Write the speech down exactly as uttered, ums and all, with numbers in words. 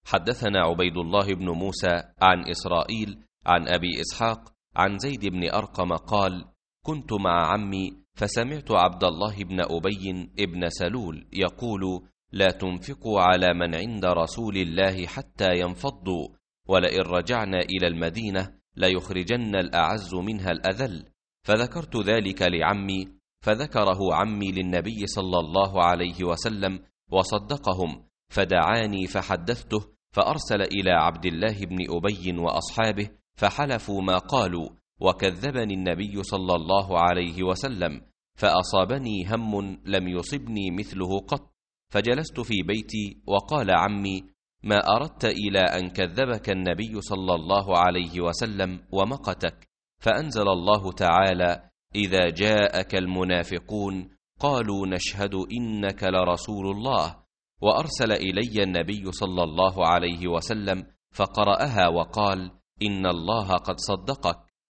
حدثنا عبيد الله بن موسى عن إسرائيل عن أبي إسحاق عن زيد بن أرقم قال: كنت مع عمي فسمعت عبد الله بن أبي بن سلول يقول: لا تنفقوا على من عند رسول الله حتى ينفضوا، ولئن رجعنا إلى المدينة ليخرجن الأعز منها الأذل. فذكرت ذلك لعمي، فذكره عمي للنبي صلى الله عليه وسلم وصدقهم، فدعاني فحدثته، فأرسل إلى عبد الله بن أبي وأصحابه فحلفوا ما قالوا، وكذبني النبي صلى الله عليه وسلم، فأصابني هم لم يصبني مثله قط. فجلست في بيتي وقال عمي: ما أردت إلى أن كذبك النبي صلى الله عليه وسلم ومقتك؟ فأنزل الله تعالى: إذا جاءك المنافقون قالوا نشهد إنك لرسول الله. وأرسل إلي النبي صلى الله عليه وسلم فقرأها وقال: إن الله قد صدقك.